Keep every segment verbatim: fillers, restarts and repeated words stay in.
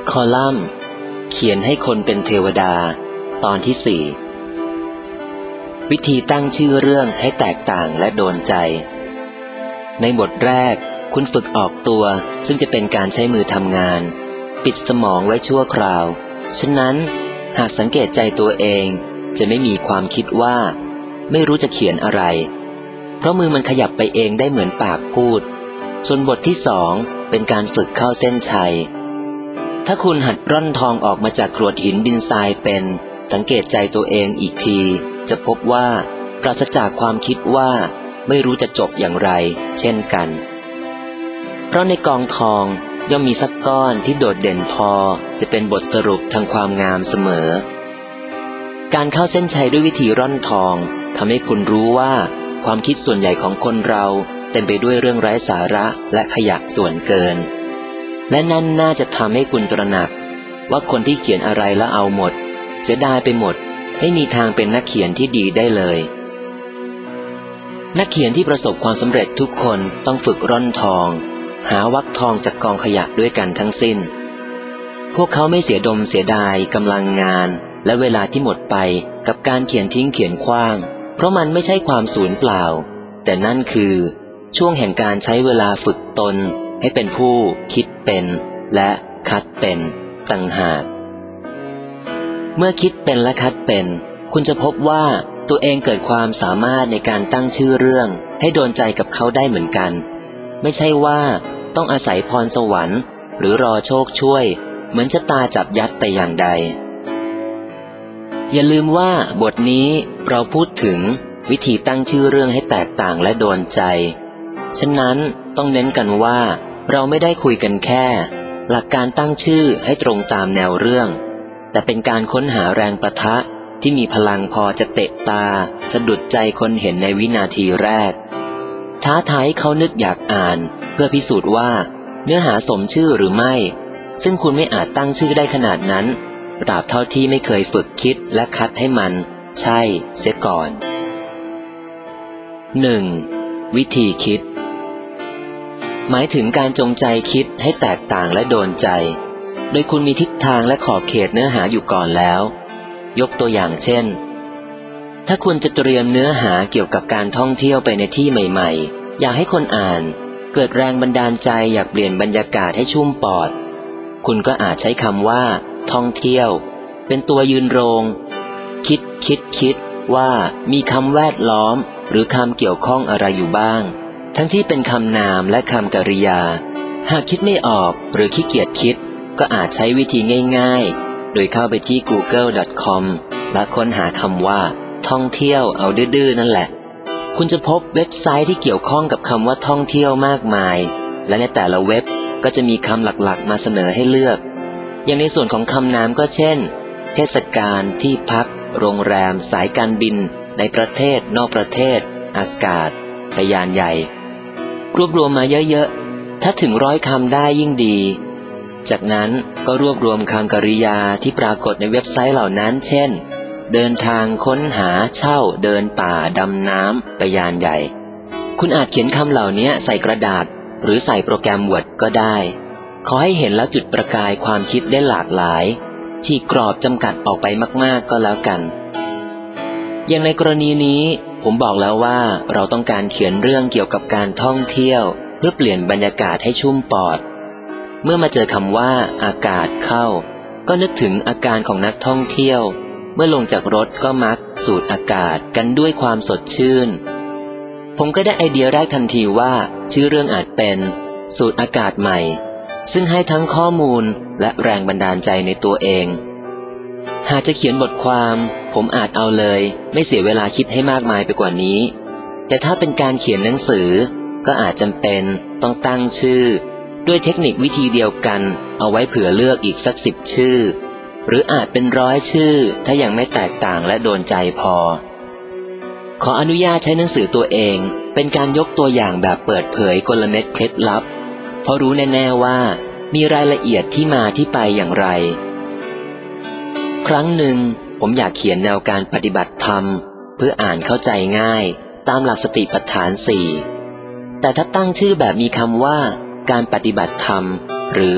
คอลัมน์เขียนให้คนเป็นเทวดาตอนที่สี่วิธีตั้งชื่อเรื่องให้แตกต่างและโดนใจในบทแรกคุณฝึกออกตัวซึ่งจะเป็นการใช้มือทำงานปิดสมองไว้ชั่วคราวฉะนั้นหากสังเกตใจตัวเองจะไม่มีความคิดว่าไม่รู้จะเขียนอะไรเพราะมือมันขยับไปเองได้เหมือนปากพูดส่วนบทที่สองเป็นการฝึกเข้าเส้นชัยถ้าคุณหัดร่อนทองออกมาจากกรวดหินดินทรายเป็นสังเกตใจตัวเองอีกทีจะพบว่าปราศจากความคิดว่าไม่รู้จะจบอย่างไรเช่นกันเพราะในกองทองย่อมมีสักก้อนที่โดดเด่นพอจะเป็นบทสรุปทางความงามเสมอการเข้าเส้นชัยด้วยวิธีร่อนทองทำให้คุณรู้ว่าความคิดส่วนใหญ่ของคนเราเต็มไปด้วยเรื่องไร้สาระและขยะส่วนเกินและนั่นน่าจะทำให้คุณตระหนักว่าคนที่เขียนอะไรแล้วเอาหมดเสียดายไปหมดไม่มีทางเป็นนักเขียนที่ดีได้เลยนักเขียนที่ประสบความสำเร็จทุกคนต้องฝึกร่อนทองหาวักทองจากกองขยะด้วยกันทั้งสิ้นพวกเขาไม่เสียดมเสียดายกำลังงานและเวลาที่หมดไปกับการเขียนทิ้งเขียนขว้างเพราะมันไม่ใช่ความสูญเปล่าแต่นั่นคือช่วงแห่งการใช้เวลาฝึกตนให้เป็นผู้คิดเป็นและคัดเป็นต่างหากเมื่อคิดเป็นและคัดเป็นคุณจะพบว่าตัวเองเกิดความสามารถในการตั้งชื่อเรื่องให้โดนใจกับเขาได้เหมือนกันไม่ใช่ว่าต้องอาศัยพรสวรรค์หรือรอโชคช่วยเหมือนชะตาจับยัดแต่อย่างใดอย่าลืมว่าบทนี้เราพูดถึงวิธีตั้งชื่อเรื่องให้แตกต่างและโดนใจฉะนั้นต้องเน้นกันว่าเราไม่ได้คุยกันแค่หลักการตั้งชื่อให้ตรงตามแนวเรื่องแต่เป็นการค้นหาแรงปะทะที่มีพลังพอจะเตะตาสะดุดใจคนเห็นในวินาทีแรกท้าทายให้เขานึกอยากอ่านเพื่อพิสูจน์ว่าเนื้อหาสมชื่อหรือไม่ซึ่งคุณไม่อาจตั้งชื่อได้ขนาดนั้นตราบเท่าที่ไม่เคยฝึกคิดและคัดให้มันใช่เสียก่อน หนึ่ง. วิธีคิดหมายถึงการจงใจคิดให้แตกต่างและโดนใจโดยคุณมีทิศทางและขอบเขตเนื้อหาอยู่ก่อนแล้วยกตัวอย่างเช่นถ้าคุณจะเตรียมเนื้อหาเกี่ยวกับการท่องเที่ยวไปในที่ใหม่ๆอยากให้คนอ่านเกิดแรงบันดาลใจอยากเปลี่ยนบรรยากาศให้ชุ่มปอดคุณก็อาจใช้คำว่าท่องเที่ยวเป็นตัวยืนโรงคิดคิดคิดว่ามีคำแวดล้อมหรือคำเกี่ยวข้องอะไรอยู่บ้างทั้งที่เป็นคำนามและคำกริยาหากคิดไม่ออกหรือขี้เกียจคิดก็อาจใช้วิธีง่ายๆโดยเข้าไปที่ กูเกิล ดอท คอม และค้นหาคำว่าท่องเที่ยวเอาดื้อๆนั่นแหละคุณจะพบเว็บไซต์ที่เกี่ยวข้องกับคำว่าท่องเที่ยวมากมายและในแต่ละเว็บก็จะมีคำหลักๆมาเสนอให้เลือกอย่างในส่วนของคำนามก็เช่นเทศกาลที่พักโรงแรมสายการบินในประเทศนอกประเทศอากาศไปยานใหญ่รวบรวมมาเยอะๆถ้าถึงร้อยคำได้ยิ่งดีจากนั้นก็รวบรวมคำกริยาที่ปรากฏในเว็บไซต์เหล่านั้นเช่นเดินทางค้นหาเช่าเดินป่าดำน้ำไปยานใหญ่คุณอาจเขียนคำเหล่านี้ใส่กระดาษหรือใส่โปรแกรม Word ก็ได้ขอให้เห็นแล้วจุดประกายความคิดได้หลากหลายฉีกกรอบจำกัดออกไปมากๆก็แล้วกันอย่างในกรณีนี้ผมบอกแล้วว่าเราต้องการเขียนเรื่องเกี่ยวกับการท่องเที่ยวเพื่อเปลี่ยนบรรยากาศให้ชุ่มปอดเมื่อมาเจอคำว่าอากาศเข้าก็นึกถึงอาการของนักท่องเที่ยวเมื่อลงจากรถก็มักสูดอากาศกันด้วยความสดชื่นผมก็ได้ไอเดียแรกทันทีว่าชื่อเรื่องอาจเป็นสูดอากาศใหม่ซึ่งให้ทั้งข้อมูลและแรงบันดาลใจในตัวเองหากจะเขียนบทความผมอาจเอาเลยไม่เสียเวลาคิดให้มากมายไปกว่านี้แต่ถ้าเป็นการเขียนหนังสือก็อาจจำเป็นต้องตั้งชื่อด้วยเทคนิควิธีเดียวกันเอาไว้เผื่อเลือกอีกสักสิบชื่อหรืออาจเป็นร้อยชื่อถ้ายังไม่แตกต่างและโดนใจพอขออนุญาตใช้หนังสือตัวเองเป็นการยกตัวอย่างแบบเปิดเผยกลเม็ดเคล็ดลับเพราะรู้แน่ๆว่ามีรายละเอียดที่มาที่ไปอย่างไรครั้งหนึ่งผมอยากเขียนแนวการปฏิบัติธรรมเพื่ออ่านเข้าใจง่ายตามหลักสติปัฏฐานสี่ แต่ถ้าตั้งชื่อแบบมีคำว่าการปฏิบัติธรรมหรือส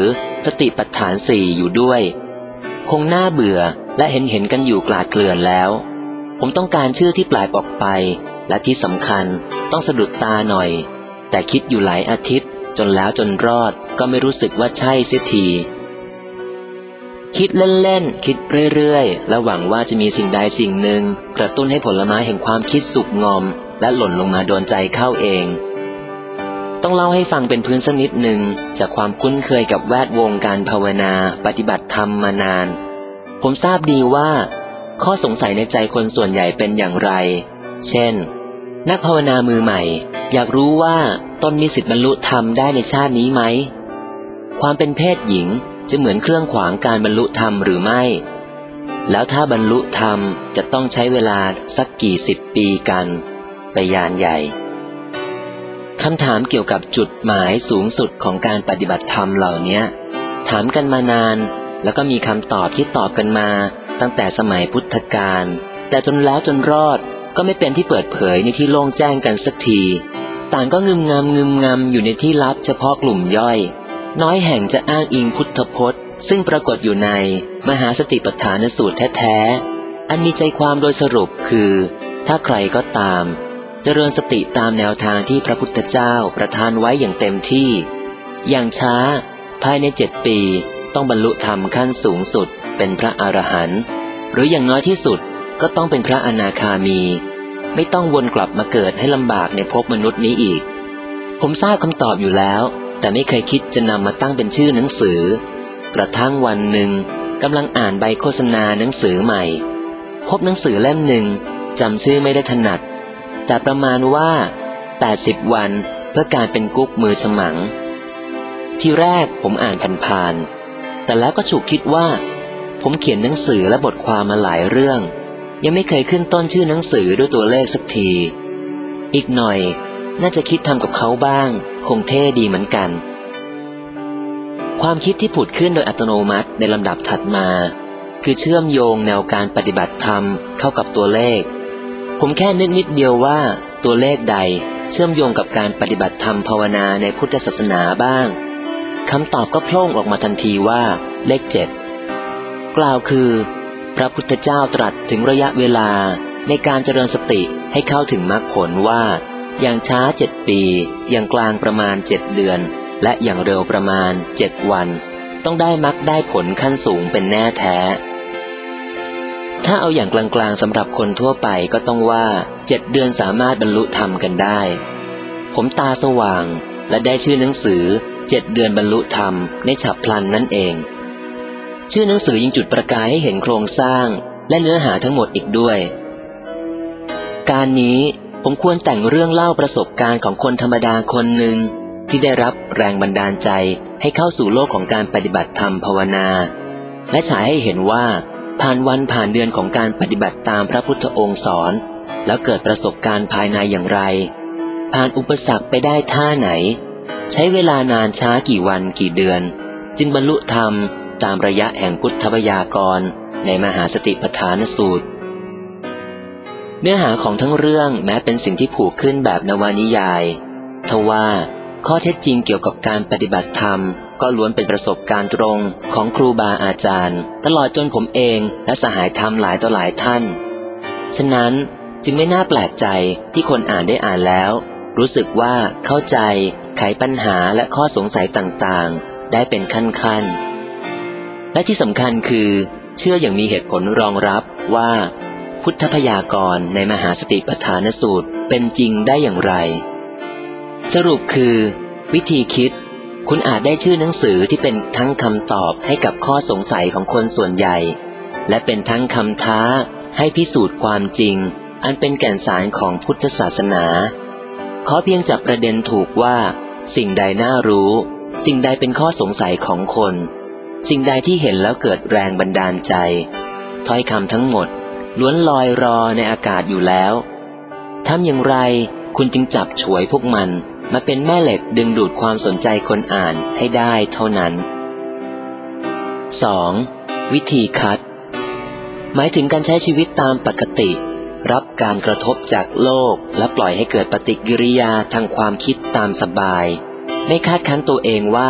สติปัฏฐานสี่อยู่ด้วยคงน่าเบื่อและเห็นเห็นกันอยู่กลาดเกลื่อนแล้วผมต้องการชื่อที่แปลกออกไปและที่สำคัญต้องสะดุดตาหน่อยแต่คิดอยู่หลายอาทิตย์จนแล้วจนรอดก็ไม่รู้สึกว่าใช่เสียทีคิดเล่นๆคิดเรื่อยๆและหวังว่าจะมีสิ่งใดสิ่งหนึ่งกระตุ้นให้ผลไม้แห่งความคิดสุกงอมและหล่นลงมาโดนใจเข้าเองต้องเล่าให้ฟังเป็นพื้นสักนิดหนึ่งจากความคุ้นเคยกับแวดวงการภาวนาปฏิบัติธรรมมานานผมทราบดีว่าข้อสงสัยในใจคนส่วนใหญ่เป็นอย่างไรเช่นนักภาวนามือใหม่อยากรู้ว่าตนมีสิทธิบรรลุธรรมได้ในชาตินี้ไหมความเป็นเพศหญิงจะเหมือนเครื่องขวางการบรรลุธรรมหรือไม่แล้วถ้าบรรลุธรรมจะต้องใช้เวลาสักกี่สิบปีกันไปยานใหญ่คำถามเกี่ยวกับจุดหมายสูงสุดของการปฏิบัติธรรมเหล่านี้ถามกันมานานแล้วก็มีคำตอบที่ตอบกันมาตั้งแต่สมัยพุทธกาลแต่จนแล้วจนรอดก็ไม่เป็นที่เปิดเผยในที่โล่งแจ้งกันสักทีต่างก็งึมงำงึมงำอยู่ในที่ลับเฉพาะกลุ่มย่อยน้อยแห่งจะอ้างอิงพุทธพจน์ซึ่งปรากฏอยู่ในมหาสติปัฏฐานสูตรแท้ๆอันมีใจความโดยสรุปคือถ้าใครก็ตามเจริญสติตามแนวทางที่พระพุทธเจ้าประทานไว้อย่างเต็มที่อย่างช้าภายในเจ็ดปีต้องบรรลุธรรมขั้นสูงสุดเป็นพระอรหันต์หรืออย่างน้อยที่สุดก็ต้องเป็นพระอนาคามีไม่ต้องวนกลับมาเกิดให้ลำบากในภพมนุษย์นี้อีกผมทราบคำตอบอยู่แล้วแต่ไม่เคยคิดจะนำมาตั้งเป็นชื่อหนังสือกระทั่งวันหนึ่งกำลังอ่านใบโฆษณาหนังสือใหม่พบหนังสือเล่มหนึ่งจำชื่อไม่ได้ถนัดแต่ประมาณว่าแปดสิบวันเพื่อการเป็นกุ๊กมือฉมังทีแรกผมอ่านผ่านๆแต่แล้วก็ฉุกคิดว่าผมเขียนหนังสือและบทความมาหลายเรื่องยังไม่เคยขึ้นต้นชื่อหนังสือด้วยตัวเลขสักทีอีกหน่อยน่าจะคิดทำกับเขาบ้างคงเท่ดีเหมือนกันความคิดที่ผุดขึ้นโดยอัตโนมัติในลำดับถัดมาคือเชื่อมโยงแนวการปฏิบัติธรรมเข้ากับตัวเลขผมแค่นึกนิดเดียวว่าตัวเลขใดเชื่อมโยงกับการปฏิบัติธรรมภาวนาในพุทธศาสนาบ้างคำตอบก็โผล่ออกมาทันทีว่าเลขเจ็ดกล่าวคือพระพุทธเจ้าตรัสถึงระยะเวลาในการเจริญสติให้เข้าถึงมรรคผลว่าอย่างช้าเจ็ดปีอย่างกลางประมาณเจ็ดเดือนและอย่างเร็วประมาณเจ็ดวันต้องได้มรรคได้ผลขั้นสูงเป็นแน่แท้ถ้าเอาอย่างกลางๆสำหรับคนทั่วไปก็ต้องว่าเจ็ดเดือนสามารถบรรลุธรรมกันได้ผมตาสว่างและได้ชื่อหนังสือเจ็ดเดือนบรรลุธรรมในฉับพลันนั่นเองชื่อหนังสือยังจุดประกายให้เห็นโครงสร้างและเนื้อหาทั้งหมดอีกด้วยการนี้ผมควรแต่งเรื่องเล่าประสบการณ์ของคนธรรมดาคนหนึ่งที่ได้รับแรงบันดาลใจให้เข้าสู่โลกของการปฏิบัติธรรมภาวนาและฉายให้เห็นว่าผ่านวันผ่านเดือนของการปฏิบัติตามพระพุทธองค์สอนแล้วเกิดประสบการณ์ภายในอย่างไรผ่านอุปสรรคไปได้ท่าไหนใช้เวลานานช้ากี่วันกี่เดือนจึงบรรลุธรรมตามระยะแห่งพุทธพยากรณ์ในมหาสติปัฏฐานสูตรเนื้อหาของทั้งเรื่องแม้เป็นสิ่งที่ผูกขึ้นแบบนวนิยายทว่าข้อเท็จจริงเกี่ยวกับการปฏิบัติธรรมก็ล้วนเป็นประสบการณ์ตรงของครูบาอาจารย์ตลอดจนผมเองและสหายธรรมหลายต่อหลายท่านฉะนั้นจึงไม่น่าแปลกใจที่คนอ่านได้อ่านแล้วรู้สึกว่าเข้าใจไขปัญหาและข้อสงสัยต่างๆได้เป็นขั้นๆและที่สำคัญคือเชื่ออย่างมีเหตุผลรองรับว่าพุทธพยากรณ์ในมหาสติปัฏฐานสูตรเป็นจริงได้อย่างไรสรุปคือวิธีคิดคุณอาจได้ชื่อหนังสือที่เป็นทั้งคำตอบให้กับข้อสงสัยของคนส่วนใหญ่และเป็นทั้งคำท้าให้พิสูจน์ความจริงอันเป็นแก่นสารของพุทธศาสนาขอเพียงจับประเด็นถูกว่าสิ่งใดน่ารู้สิ่งใดเป็นข้อสงสัยของคนสิ่งใดที่เห็นแล้วเกิดแรงบันดาลใจถ้อยคำทั้งหมดล้วนลอยรอในอากาศอยู่แล้วทำอย่างไรคุณจึงจับฉวยพวกมันมาเป็นแม่เหล็กดึงดูดความสนใจคนอ่านให้ได้เท่านั้น สอง. วิธีคัดหมายถึงการใช้ชีวิตตามปกติรับการกระทบจากโลกและปล่อยให้เกิดปฏิกิริยาทางความคิดตามสบายไม่คาดคั้นตัวเองว่า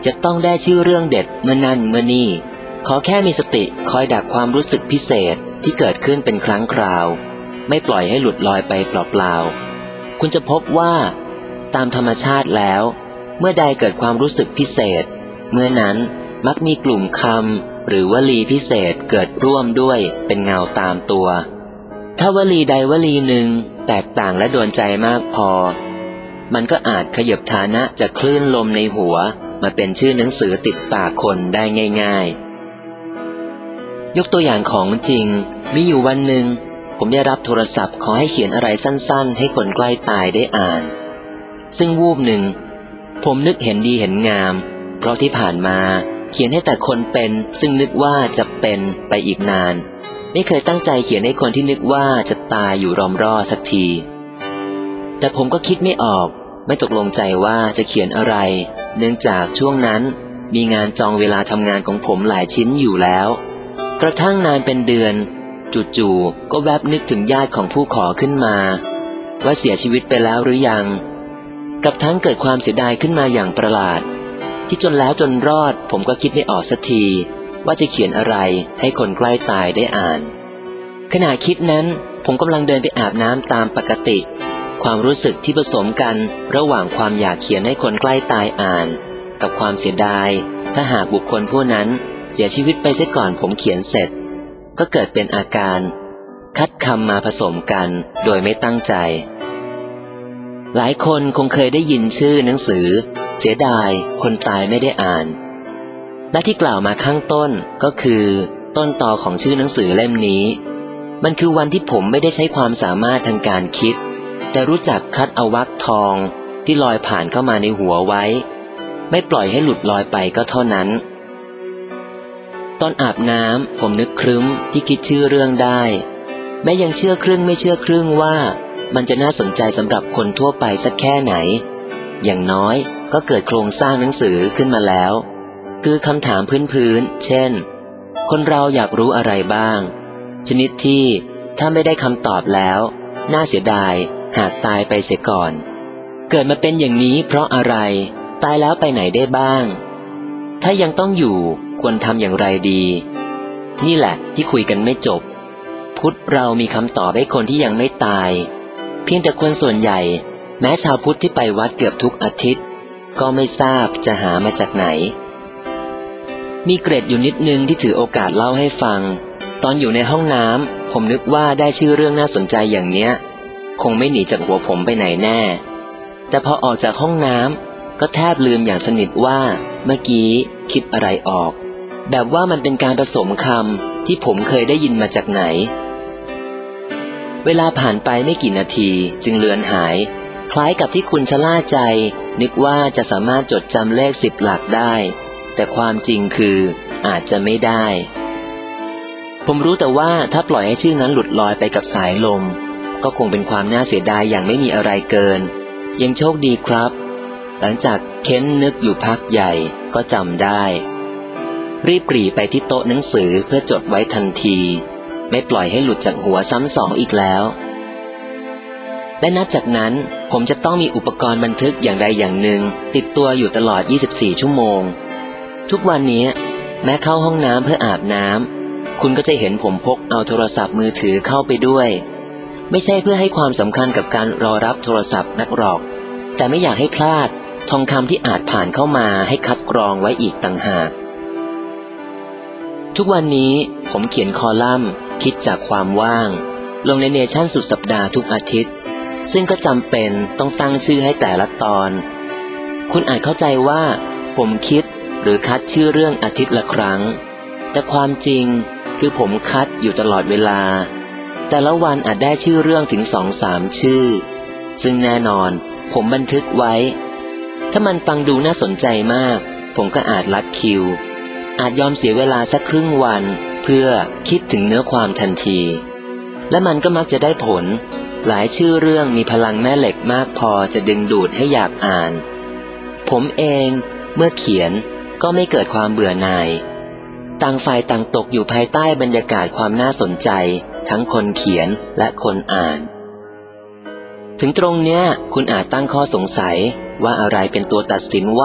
จะต้องได้ชื่อเรื่องเด็ดเมื่อนั่นเมื่อนี่ขอแค่มีสติคอยดักความรู้สึกพิเศษที่เกิดขึ้นเป็นครั้งคราวไม่ปล่อยให้หลุดลอยไปเปล่าๆคุณจะพบว่าตามธรรมชาติแล้วเมื่อใดเกิดความรู้สึกพิเศษเมื่อนั้นมักมีกลุ่มคำหรือวลีพิเศษเกิดร่วมด้วยเป็นเงาตามตัวถ้าวลีใดวลีหนึ่งแตกต่างและโดนใจมากพอมันก็อาจขยับฐานะจากคลื่นลมในหัวมาเป็นชื่อหนังสือติดปากคนได้ง่ายๆยกตัวอย่างของจริงมีอยู่วันหนึ่งผมได้รับโทรศัพท์ขอให้เขียนอะไรสั้นๆให้คนใกล้ตายได้อ่านซึ่งวูบหนึ่งผมนึกเห็นดีเห็นงามเพราะที่ผ่านมาเขียนให้แต่คนเป็นซึ่งนึกว่าจะเป็นไปอีกนานไม่เคยตั้งใจเขียนให้คนที่นึกว่าจะตายอยู่รอมรอสักทีแต่ผมก็คิดไม่ออกไม่ตกลงใจว่าจะเขียนอะไรเนื่องจากช่วงนั้นมีงานจองเวลาทำงานของผมหลายชิ้นอยู่แล้วกระทั่งนานเป็นเดือนจู่ๆก็แวบนึกถึงญาติของผู้ขอขึ้นมาว่าเสียชีวิตไปแล้วหรือยังกับทั้งเกิดความเสียดายขึ้นมาอย่างประหลาดที่จนแล้วจนรอดผมก็คิดไม่ออกสักทีว่าจะเขียนอะไรให้คนใกล้ตายได้อ่านขณะคิดนั้นผมกำลังเดินไปอาบน้ำตามปกติความรู้สึกที่ผสมกันระหว่างความอยากเขียนให้คนใกล้ตายอ่านกับความเสียดายถ้าหากบุคคลผู้นั้นเสียชีวิตไปเสียก่อนผมเขียนเสร็จก็เกิดเป็นอาการคัดคำมาผสมกันโดยไม่ตั้งใจหลายคนคงเคยได้ยินชื่อหนังสือเสียดายคนตายไม่ได้อ่านและที่กล่าวมาข้างต้นก็คือต้นตอของชื่อหนังสือเล่มนี้มันคือวันที่ผมไม่ได้ใช้ความสามารถทางการคิดแต่รู้จักคัดเอาวรรคทองที่ลอยผ่านเข้ามาในหัวไว้ไม่ปล่อยให้หลุดลอยไปก็เท่านั้นตอนอาบน้ำผมนึกครึ้มที่คิดชื่อเรื่องได้แม้ยังเชื่อครึ่งไม่เชื่อครึ่งว่ามันจะน่าสนใจสำหรับคนทั่วไปสักแค่ไหนอย่างน้อยก็เกิดโครงสร้างหนังสือขึ้นมาแล้วคือคำถามพื้นๆเช่นคนเราอยากรู้อะไรบ้างชนิดที่ถ้าไม่ได้คำตอบแล้วน่าเสียดายหากตายไปเสียก่อนเกิดมาเป็นอย่างนี้เพราะอะไรตายแล้วไปไหนได้บ้างถ้ายังต้องอยู่ควรทำอย่างไรดีนี่แหละที่คุยกันไม่จบพุทธเรามีคำตอบให้คนที่ยังไม่ตายเพียงแต่คนส่วนใหญ่แม้ชาวพุทธที่ไปวัดเกือบทุกอาทิตย์ก็ไม่ทราบจะหามาจากไหนมีเกร็ดอยู่นิดนึงที่ถือโอกาสเล่าให้ฟังตอนอยู่ในห้องน้ำผมนึกว่าได้ชื่อเรื่องน่าสนใจอย่างเนี้ยคงไม่หนีจากหัวผมไปไหนแน่แต่พอออกจากห้องน้ำก็แทบลืมอย่างสนิทว่าเมื่อกี้คิดอะไรออกแบบว่ามันเป็นการผสมคำที่ผมเคยได้ยินมาจากไหนเวลาผ่านไปไม่กี่นาทีจึงเลือนหายคล้ายกับที่คุณชะล่าใจนึกว่าจะสามารถจดจำเลขสิบหลักได้แต่ความจริงคืออาจจะไม่ได้ผมรู้แต่ว่าถ้าปล่อยให้ชื่อนั้นหลุดลอยไปกับสายลมก็คงเป็นความน่าเสียดายอย่างไม่มีอะไรเกินยังโชคดีครับหลังจากเค้นนึกอยู่พักใหญ่ก็จำได้รีบปรีไปที่โต๊ะหนังสือเพื่อจดไว้ทันทีไม่ปล่อยให้หลุดจากหัวซ้ำสองอีกแล้วและนับจากนั้นผมจะต้องมีอุปกรณ์บันทึกอย่างใดอย่างหนึ่งติดตัวอยู่ตลอดยี่สิบสี่ชั่วโมงทุกวันนี้แม้เข้าห้องน้ำเพื่ออาบน้ำคุณก็จะเห็นผมพกเอาโทรศัพท์มือถือเข้าไปด้วยไม่ใช่เพื่อให้ความสำคัญกับการรอรับโทรศัพท์นักหรอกแต่ไม่อยากให้พลาดทองคำที่อาจผ่านเข้ามาให้คัดกรองไว้อีกต่างหากทุกวันนี้ผมเขียนคอลัมน์คิดจากความว่างลงในเนชั่นสุดสัปดาห์ทุกอาทิตย์ซึ่งก็จำเป็นต้องตั้งชื่อให้แต่ละตอนคุณอาจเข้าใจว่าผมคิดหรือคัดชื่อเรื่องอาทิตย์ละครั้งแต่ความจริงคือผมคัดอยู่ตลอดเวลาแต่ละวันอาจได้ชื่อเรื่องถึงสองสามชื่อซึ่งแน่นอนผมบันทึกไว้ถ้ามันฟังดูน่าสนใจมากผมก็อาจลัดคิวอาจยอมเสียเวลาสักครึ่งวันเพื่อคิดถึงเนื้อความทันทีและมันก็มักจะได้ผลหลายชื่อเรื่องมีพลังแม่เหล็กมากพอจะดึงดูดให้อยากอ่านผมเองเมื่อเขียนก็ไม่เกิดความเบื่อหน่ายต่างฝ่ายต่างตกอยู่ภายใต้บรรยากาศความน่าสนใจทั้งคนเขียนและคนอ่านถึงตรงเนี้ยคุณอาจตั้งข้อสงสัยว่าอะไรเป็นตัวตัดสินว่า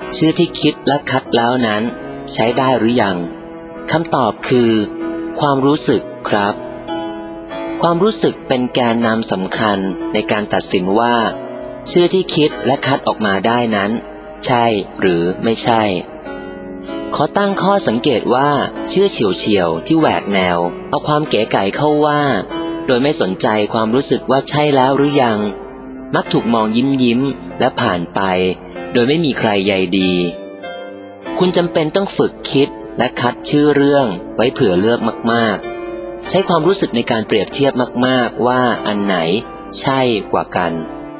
ชื่อที่คิดและคัดแล้วนั้นใช้ได้หรือยังคำตอบคือความรู้สึกครับความรู้สึกเป็นแกนนำสำคัญในการตัดสินว่าชื่อที่คิดและคัดออกมาได้นั้นใช่หรือไม่ใช่ขอตั้งข้อสังเกตว่าชื่อเฉียวๆที่แหวกแนวเอาความเก๋ไก๋เข้าว่าโดยไม่สนใจความรู้สึกว่าใช่แล้วหรือยังมักถูกมองยิ้มยิ้มและผ่านไปโดยไม่มีใครใยดีคุณจำเป็นต้องฝึกคิดและคัดชื่อเรื่องไว้เผื่อเลือกมากๆใช้ความรู้สึกในการเปรียบเทียบมากๆว่าอันไหนใช่กว่ากัน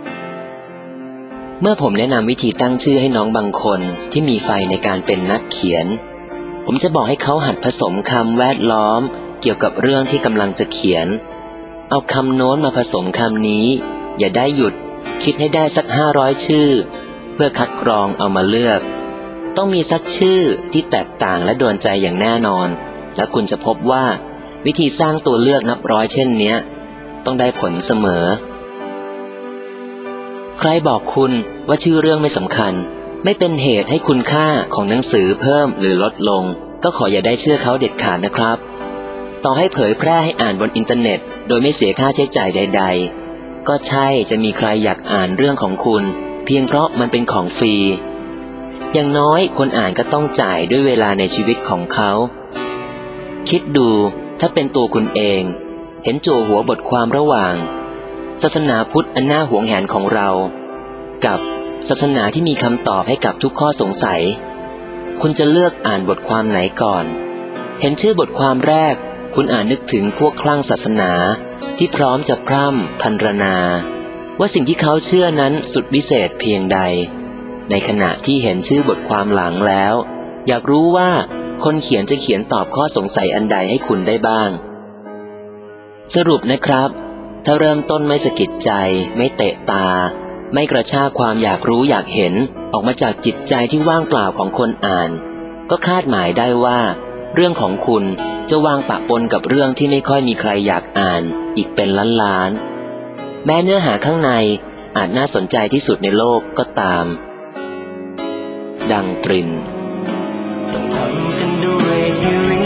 เมื่อผมแนะนำวิธีตั้งชื่อให้น้องบางคนที่มีไฟในการเป็นนักเขียนผมจะบอกให้เขาหัดผสมคำแวดล้อมเกี่ยวกับเรื่องที่กำลังจะเขียนเอาคำโน้นมาผสมคำนี้อย่าได้หยุดคิดให้ได้สักห้าร้อยชื่อเพื่อคัดกรองเอามาเลือกต้องมีสักชื่อที่แตกต่างและโดนใจอย่างแน่นอนและคุณจะพบว่าวิธีสร้างตัวเลือกนับร้อยเช่นเนี้ยต้องได้ผลเสมอใครบอกคุณว่าชื่อเรื่องไม่สำคัญไม่เป็นเหตุให้คุณค่าของหนังสือเพิ่มหรือลดลงก็ขออย่าได้เชื่อเขาเด็ดขาดนะครับต่อให้เผยแพร่ให้อ่านบนอินเทอร์เน็ตโดยไม่เสียค่าใช้จ่ายใดๆก็ใช่จะมีใครอยากอ่านเรื่องของคุณเพียงเพราะมันเป็นของฟรีอย่างน้อยคนอ่านก็ต้องจ่ายด้วยเวลาในชีวิตของเขาคิดดูถ้าเป็นตัวคุณเองเห็นโจหัวบทความระหว่างศาสนาพุทธอันน่าหวงแหนของเรากับศาสนาที่มีคำตอบให้กับทุกข้อสงสัยคุณจะเลือกอ่านบทความไหนก่อนเห็นชื่อบทความแรกคุณอาจนึกถึงพวกคลั่งศาสนาที่พร้อมจะพร่ำพรรณนาว่าสิ่งที่เขาเชื่อนั้นสุดวิเศษเพียงใดในขณะที่เห็นชื่อบทความหลังแล้วอยากรู้ว่าคนเขียนจะเขียนตอบข้อสงสัยอันใดให้คุณได้บ้างสรุปนะครับถ้าเริ่มต้นไม่สะกิดใจไม่เตะตาไม่กระชากความอยากรู้อยากเห็นออกมาจากจิตใจที่ว่างเปล่าของคนอ่านก็คาดหมายได้ว่าเรื่องของคุณจะวางปะปนกับเรื่องที่ไม่ค่อยมีใครอยากอ่านอีกเป็นล้านๆแม้เนื้อหาข้างในอาจน่าสนใจที่สุดในโลกก็ตามดังตรินต้องทำกันด้วยที